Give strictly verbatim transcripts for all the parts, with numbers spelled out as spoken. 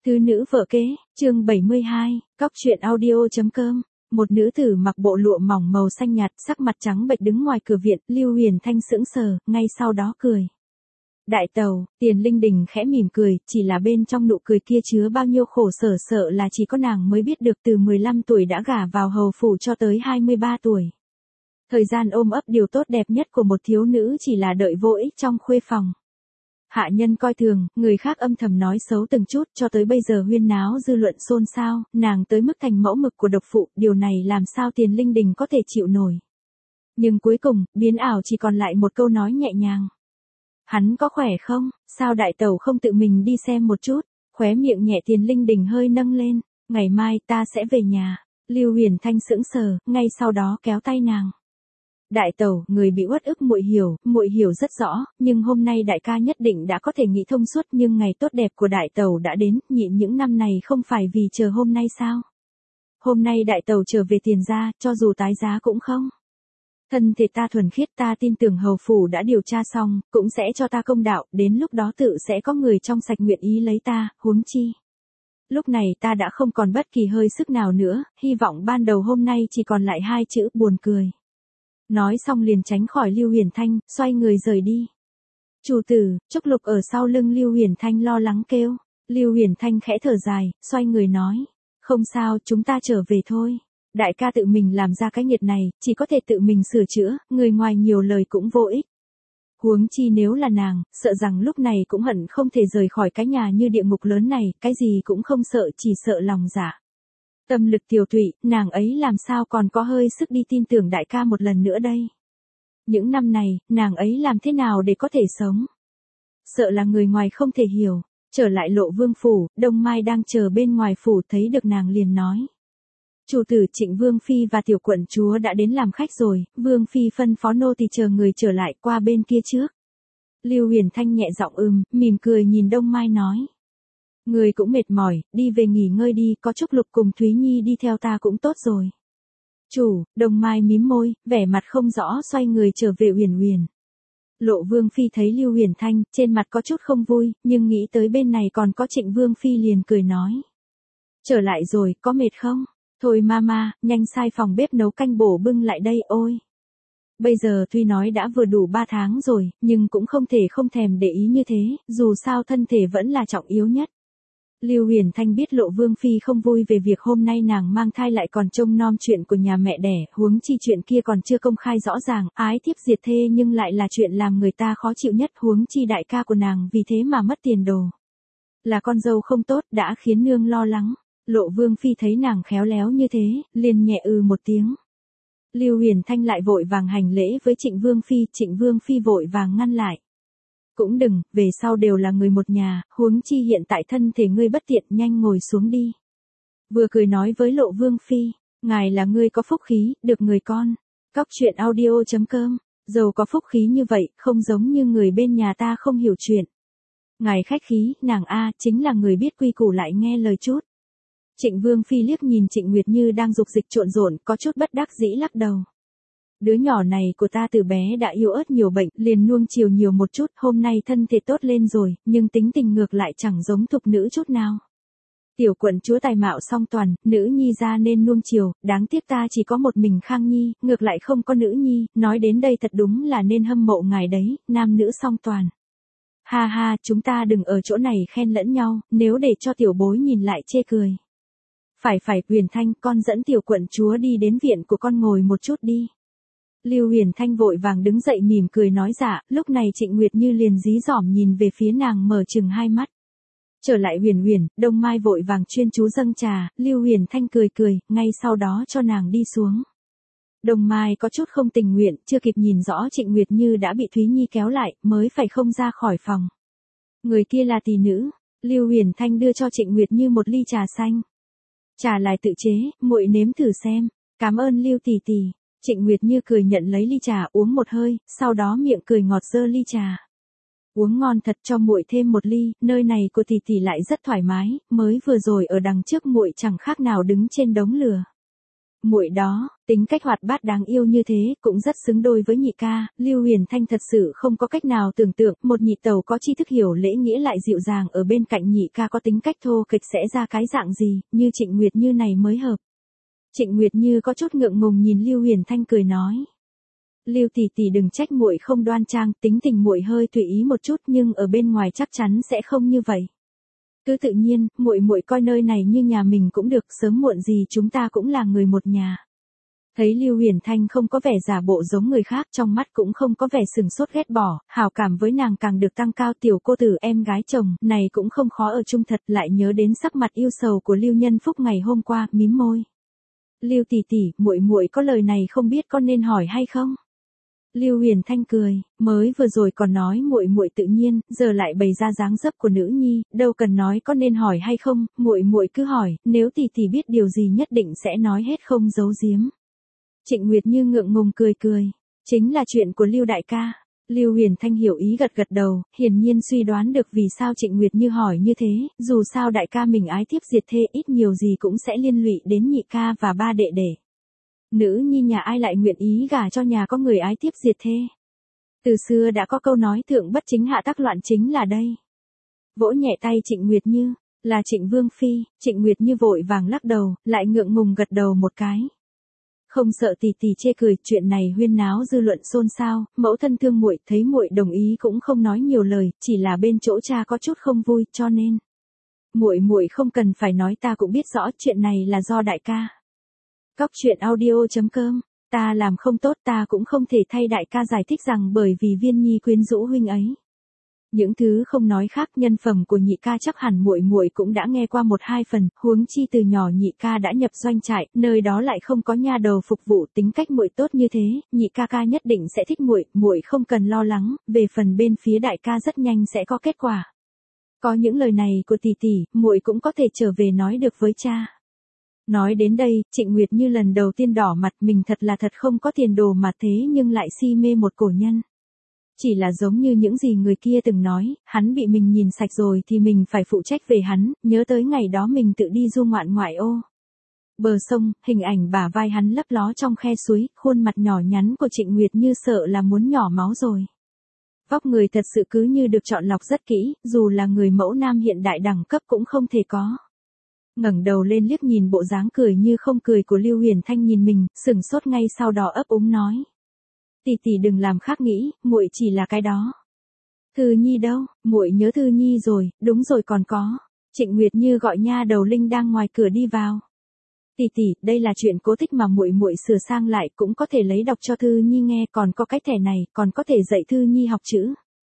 Thứ nữ vợ kế, chương bảy mươi hai, cóc truyện audio.com. Một nữ tử mặc bộ lụa mỏng màu xanh nhạt, sắc mặt trắng bệch đứng ngoài cửa viện, Lưu Huyền Thanh sững sờ, ngay sau đó cười. Đại tàu, Tiền Linh Đình khẽ mỉm cười, chỉ là bên trong nụ cười kia chứa bao nhiêu khổ sở, sợ là chỉ có nàng mới biết được. Từ mười lăm tuổi đã gả vào hầu phủ cho tới hai mươi ba tuổi. Thời gian ôm ấp điều tốt đẹp nhất của một thiếu nữ chỉ là đợi vô ích trong khuê phòng. Hạ nhân coi thường, người khác âm thầm nói xấu từng chút, cho tới bây giờ huyên náo dư luận xôn xao, nàng tới mức thành mẫu mực của độc phụ, điều này làm sao Tiền Linh Đình có thể chịu nổi. Nhưng cuối cùng, biến ảo chỉ còn lại một câu nói nhẹ nhàng. Hắn có khỏe không, sao đại tẩu không tự mình đi xem một chút, khóe miệng nhẹ Tiền Linh Đình hơi nâng lên, ngày mai ta sẽ về nhà. Lưu Huyền Thanh sững sờ, ngay sau đó kéo tay nàng. Đại tẩu, người bị uất ức muội hiểu, muội hiểu rất rõ, nhưng hôm nay đại ca nhất định đã có thể nghĩ thông suốt, nhưng ngày tốt đẹp của đại tẩu đã đến, nhịn những năm này không phải vì chờ hôm nay sao? Hôm nay đại tẩu trở về Tiền gia, cho dù tái giá cũng không. Thân thể ta thuần khiết, ta tin tưởng hầu phủ đã điều tra xong, cũng sẽ cho ta công đạo, đến lúc đó tự sẽ có người trong sạch nguyện ý lấy ta, huống chi. Lúc này ta đã không còn bất kỳ hơi sức nào nữa, hy vọng ban đầu hôm nay chỉ còn lại hai chữ buồn cười. Nói xong liền tránh khỏi Lưu Huyền Thanh, xoay người rời đi. Chủ tử, Trúc Lục ở sau lưng Lưu Huyền Thanh lo lắng kêu. Lưu Huyền Thanh khẽ thở dài, xoay người nói. Không sao, chúng ta trở về thôi. Đại ca tự mình làm ra cái nghiệt này, chỉ có thể tự mình sửa chữa, người ngoài nhiều lời cũng vô ích. Huống chi nếu là nàng, sợ rằng lúc này cũng hận không thể rời khỏi cái nhà như địa ngục lớn này, cái gì cũng không sợ, chỉ sợ lòng dạ. Tâm lực tiều tụy, nàng ấy làm sao còn có hơi sức đi tin tưởng đại ca một lần nữa đây. Những năm này, nàng ấy làm thế nào để có thể sống? Sợ là người ngoài không thể hiểu. Trở lại Lộ Vương phủ, Đông Mai đang chờ bên ngoài phủ, thấy được nàng liền nói. Chủ tử Trịnh Vương Phi và tiểu quận chúa đã đến làm khách rồi, Vương Phi phân phó nô tỳ chờ người trở lại qua bên kia trước. Lưu Huyền Thanh nhẹ giọng ừm, mỉm cười nhìn Đông Mai nói. Người cũng mệt mỏi, đi về nghỉ ngơi đi, có Trúc Lục cùng Thúy Nhi đi theo ta cũng tốt rồi. Chủ, Đông Mai mím môi, vẻ mặt không rõ xoay người trở về Huyền Huyền. Lộ Vương Phi thấy Lưu Huyền Thanh, trên mặt có chút không vui, nhưng nghĩ tới bên này còn có Trịnh Vương Phi liền cười nói. Trở lại rồi, có mệt không? Thôi mama, nhanh sai phòng bếp nấu canh bổ bưng lại đây, ôi. Bây giờ tuy nói đã vừa đủ ba tháng rồi, nhưng cũng không thể không thèm để ý như thế, dù sao thân thể vẫn là trọng yếu nhất. Lưu Huyền Thanh biết Lộ Vương Phi không vui về việc hôm nay nàng mang thai lại còn trông nom chuyện của nhà mẹ đẻ, huống chi chuyện kia còn chưa công khai rõ ràng, ái thiếp diệt thê nhưng lại là chuyện làm người ta khó chịu nhất, huống chi đại ca của nàng vì thế mà mất tiền đồ. Là con dâu không tốt đã khiến nương lo lắng. Lộ Vương Phi thấy nàng khéo léo như thế, liền nhẹ ừ một tiếng. Lưu Huyền Thanh lại vội vàng hành lễ với Trịnh Vương Phi, Trịnh Vương Phi vội vàng ngăn lại. Cũng đừng, về sau đều là người một nhà, huống chi hiện tại thân thể ngươi bất tiện, nhanh ngồi xuống đi. Vừa cười nói với Lộ Vương Phi, ngài là ngươi có phúc khí, được người con. Cóc truyện audio.com, giàu có phúc khí như vậy, không giống như người bên nhà ta không hiểu chuyện. Ngài khách khí, nàng A, chính là người biết quy củ lại nghe lời chút. Trịnh Vương Phi liếc nhìn Trịnh Nguyệt Như đang dục dịch trộn rộn, có chút bất đắc dĩ lắc đầu. Đứa nhỏ này của ta từ bé đã yếu ớt nhiều bệnh, liền nuông chiều nhiều một chút, hôm nay thân thể tốt lên rồi, nhưng tính tình ngược lại chẳng giống thục nữ chút nào. Tiểu quận chúa tài mạo song toàn, nữ nhi ra nên nuông chiều, đáng tiếc ta chỉ có một mình Khang Nhi, ngược lại không có nữ nhi, nói đến đây thật đúng là nên hâm mộ ngài đấy, nam nữ song toàn. Ha ha, chúng ta đừng ở chỗ này khen lẫn nhau, nếu để cho tiểu bối nhìn lại chê cười. Phải phải, Huyền Thanh, con dẫn tiểu quận chúa đi đến viện của con ngồi một chút đi. Lưu Huyền Thanh vội vàng đứng dậy mỉm cười nói dạ, lúc này Trịnh Nguyệt Như liền dí dỏm nhìn về phía nàng mở chừng hai mắt. Trở lại Huyền Huyền, Đông Mai vội vàng chuyên chú dâng trà, Lưu Huyền Thanh cười cười, ngay sau đó cho nàng đi xuống. Đông Mai có chút không tình nguyện, chưa kịp nhìn rõ Trịnh Nguyệt Như đã bị Thúy Nhi kéo lại, mới phải không ra khỏi phòng. Người kia là tỷ nữ, Lưu Huyền Thanh đưa cho Trịnh Nguyệt Như một ly trà xanh. Trà lại tự chế, muội nếm thử xem, cảm ơn Lưu tỷ tỷ. Trịnh Nguyệt Như cười nhận lấy ly trà uống một hơi, sau đó miệng cười ngọt dơ ly trà. Uống ngon thật, cho muội thêm một ly, nơi này của tỷ tỷ lại rất thoải mái, mới vừa rồi ở đằng trước muội chẳng khác nào đứng trên đống lửa. Muội đó, tính cách hoạt bát đáng yêu như thế, cũng rất xứng đôi với nhị ca. Lưu Huyền Thanh thật sự không có cách nào tưởng tượng, một nhị tẩu có tri thức hiểu lễ nghĩa lại dịu dàng ở bên cạnh nhị ca có tính cách thô kịch sẽ ra cái dạng gì, như Trịnh Nguyệt Như này mới hợp. Trịnh Nguyệt Như có chút ngượng ngùng nhìn Lưu Huyền Thanh cười nói: Lưu tỷ tỷ đừng trách muội không đoan trang, tính tình muội hơi tùy ý một chút, nhưng ở bên ngoài chắc chắn sẽ không như vậy. Cứ tự nhiên, muội muội coi nơi này như nhà mình cũng được, sớm muộn gì chúng ta cũng là người một nhà. Thấy Lưu Huyền Thanh không có vẻ giả bộ giống người khác, trong mắt cũng không có vẻ sừng sốt ghét bỏ, hảo cảm với nàng càng được tăng cao. Tiểu cô tử em gái chồng này cũng không khó ở chung thật, lại nhớ đến sắc mặt yêu sầu của Lưu Nhân Phúc ngày hôm qua, mím môi. Lưu tỷ tỷ, muội muội có lời này không biết có nên hỏi hay không? Lưu Huyền Thanh cười, mới vừa rồi còn nói muội muội tự nhiên, giờ lại bày ra dáng dấp của nữ nhi, đâu cần nói có nên hỏi hay không, muội muội cứ hỏi, nếu tỷ tỷ biết điều gì nhất định sẽ nói hết không giấu giếm. Trịnh Nguyệt Như ngượng ngùng cười cười, chính là chuyện của Lưu đại ca. Lưu Huyền Thanh hiểu ý gật gật đầu, hiển nhiên suy đoán được vì sao Trịnh Nguyệt Như hỏi như thế, dù sao đại ca mình ái thiếp diệt thê, ít nhiều gì cũng sẽ liên lụy đến nhị ca và ba đệ đệ. Nữ nhi nhà ai lại nguyện ý gả cho nhà có người ái thiếp diệt thê. Từ xưa đã có câu nói thượng bất chính hạ tắc loạn chính là đây. Vỗ nhẹ tay Trịnh Nguyệt Như, là Trịnh Vương Phi. Trịnh Nguyệt Như vội vàng lắc đầu, lại ngượng ngùng gật đầu một cái. Không sợ tỷ tỷ chê cười, chuyện này huyên náo dư luận xôn xao, mẫu thân thương muội, thấy muội đồng ý cũng không nói nhiều lời, chỉ là bên chỗ cha có chút không vui, cho nên muội muội không cần phải nói, ta cũng biết rõ chuyện này là do đại ca. Cóc truyện audio chấm com, ta làm không tốt, ta cũng không thể thay đại ca giải thích rằng bởi vì Viên Nhi quyến rũ huynh ấy. Những thứ không nói khác, nhân phẩm của nhị ca chắc hẳn muội muội cũng đã nghe qua một hai phần, huống chi từ nhỏ nhị ca đã nhập doanh trại, nơi đó lại không có nha đầu phục vụ, tính cách muội tốt như thế, nhị ca ca nhất định sẽ thích muội, muội không cần lo lắng, về phần bên phía đại ca rất nhanh sẽ có kết quả. Có những lời này của tỷ tỷ, muội cũng có thể trở về nói được với cha. Nói đến đây, Trịnh Nguyệt Như lần đầu tiên đỏ mặt, mình thật là thật không có tiền đồ mà thế nhưng lại si mê một cổ nhân. Chỉ là giống như những gì người kia từng nói, hắn bị mình nhìn sạch rồi thì mình phải phụ trách về hắn, nhớ tới ngày đó mình tự đi du ngoạn ngoại ô. Bờ sông, hình ảnh bả vai hắn lấp ló trong khe suối, khuôn mặt nhỏ nhắn của Trịnh Nguyệt Như sợ là muốn nhỏ máu rồi. Vóc người thật sự cứ như được chọn lọc rất kỹ, dù là người mẫu nam hiện đại đẳng cấp cũng không thể có. Ngẩng đầu lên liếc nhìn bộ dáng cười như không cười của Lưu Huyền Thanh nhìn mình, sừng sốt ngay sau đó ấp úng nói. Tỷ tỷ đừng làm khác nghĩ, muội chỉ là cái đó. Thư Nhi đâu, muội nhớ Thư Nhi rồi, đúng rồi còn có. Trịnh Nguyệt Như gọi nha đầu Linh đang ngoài cửa đi vào. Tỷ tỷ, đây là chuyện cố tích mà muội muội sửa sang lại, cũng có thể lấy đọc cho Thư Nhi nghe, còn có cái thẻ này, còn có thể dạy Thư Nhi học chữ.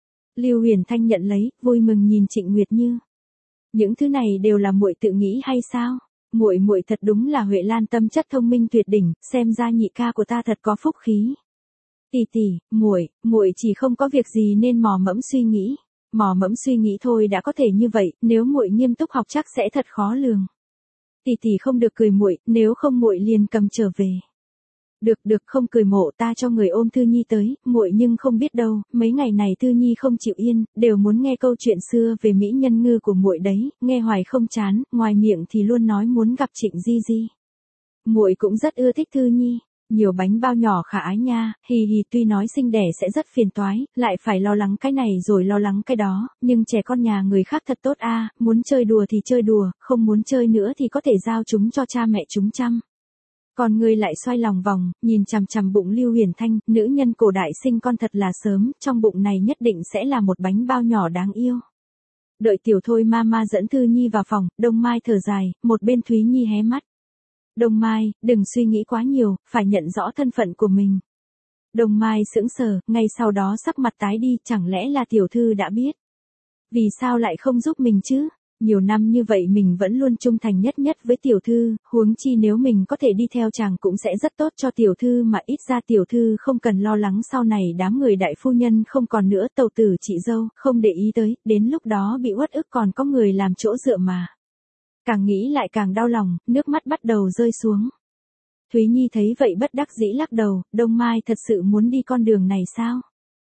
Lưu Huyền Thanh nhận lấy, vui mừng nhìn Trịnh Nguyệt Như. Những thứ này đều là muội tự nghĩ hay sao? Muội muội thật đúng là Huệ Lan tâm chất thông minh tuyệt đỉnh, xem ra nhị ca của ta thật có phúc khí. Tỷ tỷ, muội, muội chỉ không có việc gì nên mò mẫm suy nghĩ, mò mẫm suy nghĩ thôi đã có thể như vậy, nếu muội nghiêm túc học chắc sẽ thật khó lường. Tỷ tỷ không được cười muội, nếu không muội liền cầm trở về. Được được, không cười mộ, ta cho người ôm Thư Nhi tới, muội nhưng không biết đâu, mấy ngày này Thư Nhi không chịu yên, đều muốn nghe câu chuyện xưa về mỹ nhân ngư của muội đấy, nghe hoài không chán, ngoài miệng thì luôn nói muốn gặp Trịnh Di Di. Muội cũng rất ưa thích Thư Nhi, nhiều bánh bao nhỏ khả ái nha, hì hì, tuy nói sinh đẻ sẽ rất phiền toái, lại phải lo lắng cái này rồi lo lắng cái đó, nhưng trẻ con nhà người khác thật tốt a, muốn chơi đùa thì chơi đùa, không muốn chơi nữa thì có thể giao chúng cho cha mẹ chúng chăm. Còn người lại xoay lòng vòng, nhìn chằm chằm bụng Lưu Huyền Thanh, nữ nhân cổ đại sinh con thật là sớm, trong bụng này nhất định sẽ là một bánh bao nhỏ đáng yêu. Đợi tiểu thôi mama dẫn Thư Nhi vào phòng, Đông Mai thở dài, một bên Thúy Nhi hé mắt. Đông Mai, đừng suy nghĩ quá nhiều, phải nhận rõ thân phận của mình. Đông Mai sững sờ, ngay sau đó sắc mặt tái đi, chẳng lẽ là tiểu thư đã biết? Vì sao lại không giúp mình chứ? Nhiều năm như vậy mình vẫn luôn trung thành nhất nhất với tiểu thư, huống chi nếu mình có thể đi theo chàng cũng sẽ rất tốt cho tiểu thư mà ít ra tiểu thư không cần lo lắng sau này đám người đại phu nhân không còn nữa, tàu tử chị dâu, không để ý tới, đến lúc đó bị uất ức còn có người làm chỗ dựa mà. Càng nghĩ lại càng đau lòng, nước mắt bắt đầu rơi xuống. Thúy Nhi thấy vậy bất đắc dĩ lắc đầu, Đông Mai thật sự muốn đi con đường này sao?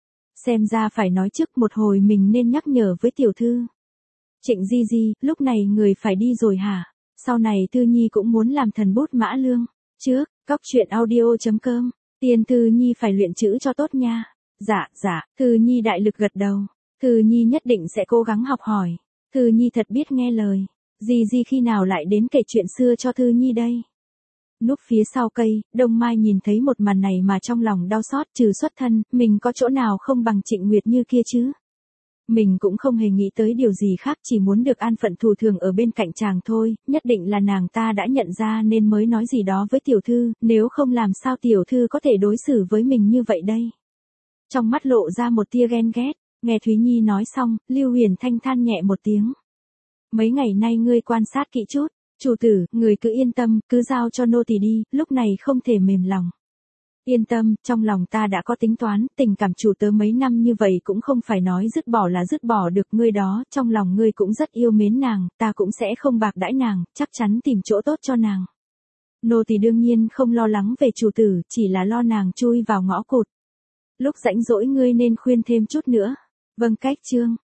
Xem ra phải nói trước một hồi mình nên nhắc nhở với tiểu thư. Trịnh Di Di, lúc này người phải đi rồi hả? Sau này Thư Nhi cũng muốn làm thần bút mã lương. Trước, Cóc truyện audio chấm com. Tiên Thư Nhi phải luyện chữ cho tốt nha. Dạ, dạ, Thư Nhi đại lực gật đầu. Thư Nhi nhất định sẽ cố gắng học hỏi. Thư Nhi thật biết nghe lời. Dì dì khi nào lại đến kể chuyện xưa cho Thư Nhi đây? Núp phía sau cây, Đông Mai nhìn thấy một màn này mà trong lòng đau xót, trừ xuất thân, mình có chỗ nào không bằng Trịnh Nguyệt như kia chứ? Mình cũng không hề nghĩ tới điều gì khác, chỉ muốn được an phận thù thường ở bên cạnh chàng thôi, nhất định là nàng ta đã nhận ra nên mới nói gì đó với tiểu thư, nếu không làm sao tiểu thư có thể đối xử với mình như vậy đây? Trong mắt lộ ra một tia ghen ghét, nghe Thúy Nhi nói xong, Lưu Huyền Thanh than nhẹ một tiếng. Mấy ngày nay ngươi quan sát kỹ chút, chủ tử, người cứ yên tâm, cứ giao cho nô tỳ đi, lúc này không thể mềm lòng. Yên tâm, trong lòng ta đã có tính toán, tình cảm chủ tớ mấy năm như vậy cũng không phải nói dứt bỏ là dứt bỏ được, ngươi đó, trong lòng ngươi cũng rất yêu mến nàng, ta cũng sẽ không bạc đãi nàng, chắc chắn tìm chỗ tốt cho nàng. Nô tỳ đương nhiên không lo lắng về chủ tử, chỉ là lo nàng chui vào ngõ cụt. Lúc rảnh rỗi ngươi nên khuyên thêm chút nữa. Vâng, cách chương.